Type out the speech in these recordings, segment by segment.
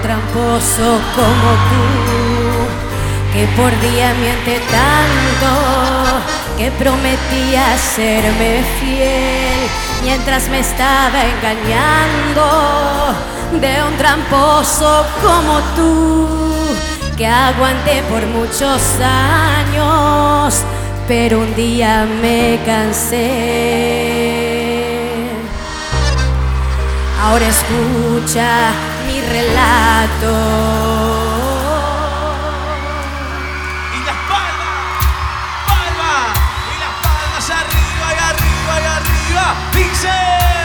tramposo como tú, que por día miente tanto, que prometía serme fiel mientras me estaba engañando. De un tramposo como tú, que aguanté por muchos años, pero un día me cansé. Ahora escucha mi relato. Y las palmas, palmas, y las palmas arriba y arriba y arriba. Dice: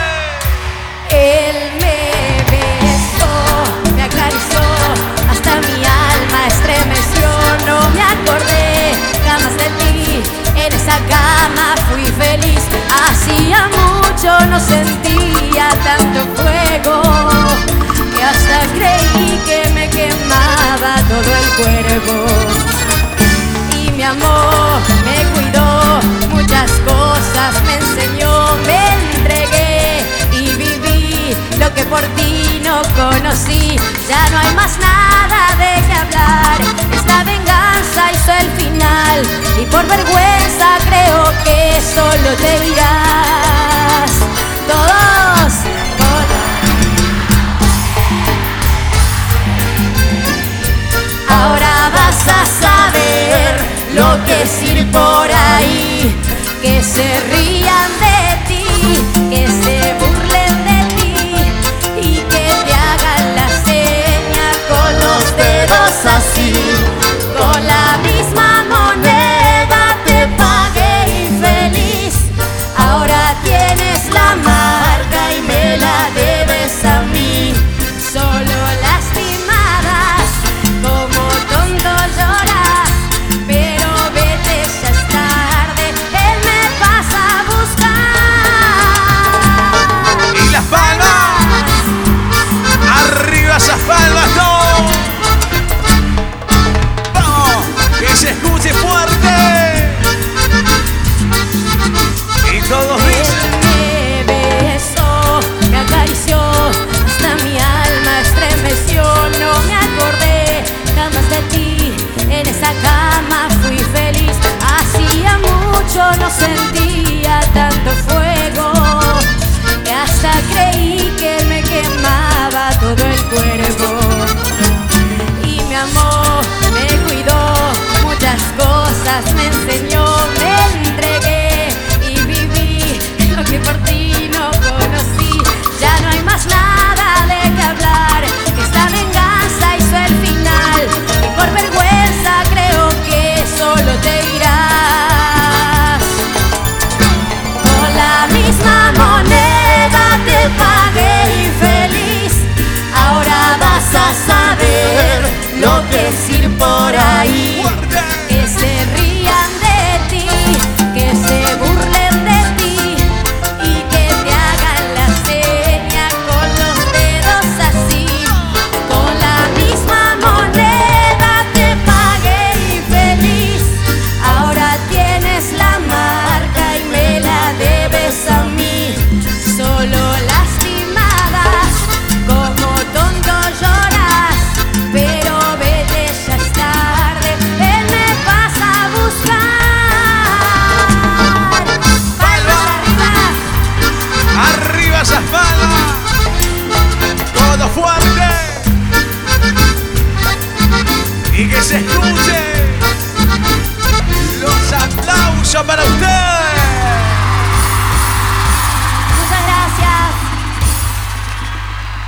Él me besó, me acarició, hasta mi alma estremeció. No me acordé jamás de ti, en esa cama fui feliz. Hacía mucho no sentía tanto fuego, que hasta creí que me quemaba todo el cuerpo. Y me amó, me cuidó, muchas cosas me enseñó. Me entregué y viví lo que por ti no conocí. Ya no hay más nada de qué hablar, esta venganza hizo el final, y por vergüenza creo que solo te irás. Todos, ahora vas a saber lo que es ir por ahí, que se rían de ti, que se burlen de ti y que te hagan la seña con los dedos así. Con la misma moneda te pagué infeliz, ahora tienes la marca y me la debes a mí. Solo lastimadas, como tonto lloras, pero vete, ya es tarde, él me pasa a buscar. y las palmas, arriba esas palmas, no. Vamos, que se escuche fuerte. Y todos dicen: Me besó, me acarició, hasta mi alma estremeció. No me acordé jamás de ti, en esa cama fui feliz. Hacía mucho no sentía tanto fuego, que hasta creí que me quemaba todo el cuerpo. Y me amó, me cuidó, muchas cosas me enseñó. Me entregué y viví lo que por ti no conocí. Ya no hay más nada de qué hablar, que esta venganza hizo el final, y por vergüenza creo que solo te irás. Con la misma moneda te pagué infeliz, ahora vas a saber lo que es ir por ahí, fuerte. que se rían de ti, que se burlen de ti y que te hagan la seña con los dedos así. Con la misma moneda te pagué infeliz, ahora tienes la marca y me la debes a mí. Solo lastimadas, como tonto lloras, pero vete, ya es tarde, él me pasa a buscar. Palmas arriba. Arriba esas palmas, todo fuerte. Y que se escuche los aplausos para usted.